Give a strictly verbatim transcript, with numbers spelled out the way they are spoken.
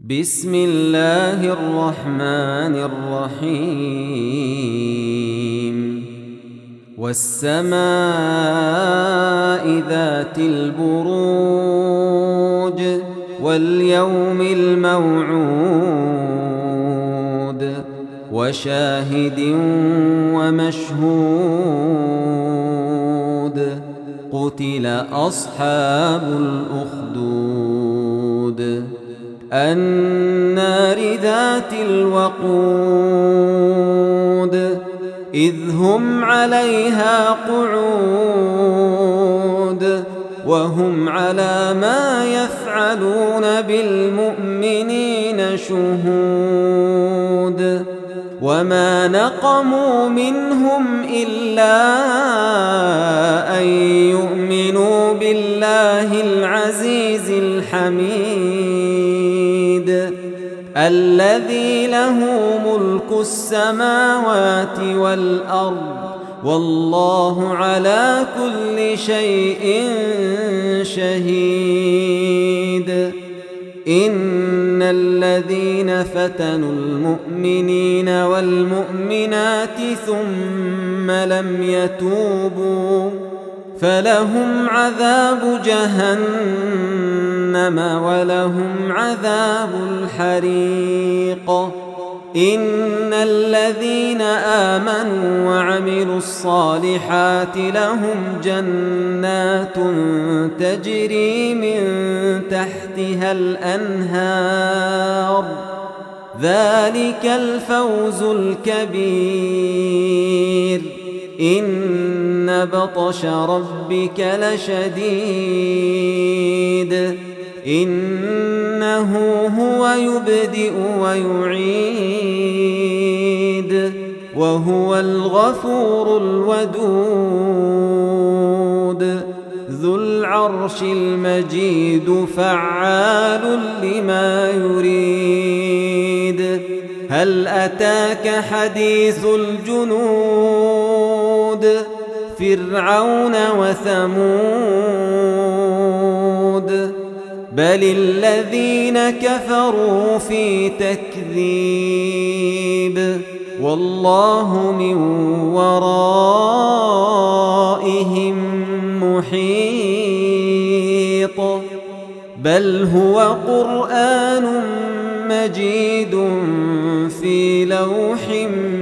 بسم الله الرحمن الرحيم والسماء ذات البروج واليوم الموعود وشاهد ومشهود قتل أصحاب الأخدود النار ذات الوقود إذ هم عليها قعود وهم على ما يفعلون بالمؤمنين شهود وما نقموا منهم إلا أن يؤمنوا بالله العزيز الحميد الذي له ملك السماوات والأرض والله على كل شيء شهيد إن الذين فتنوا المؤمنين والمؤمنات ثم لم يتوبوا فلهم عذاب جهنم ولهم عذاب الحريق إن الذين آمنوا وعملوا الصالحات لهم جنات تجري من تحتها الأنهار ذلك الفوز الكبير إن بطش ربك لشديد إنه هو يبدئ ويعيد وهو الغفور الودود ذو العرش المجيد فعال لما يريد هل أتاك حديث الجنود فرعون وثمود بل الذين كفروا في تكذيب والله من ورائهم محيط بل هو قرآن مجيد في لوح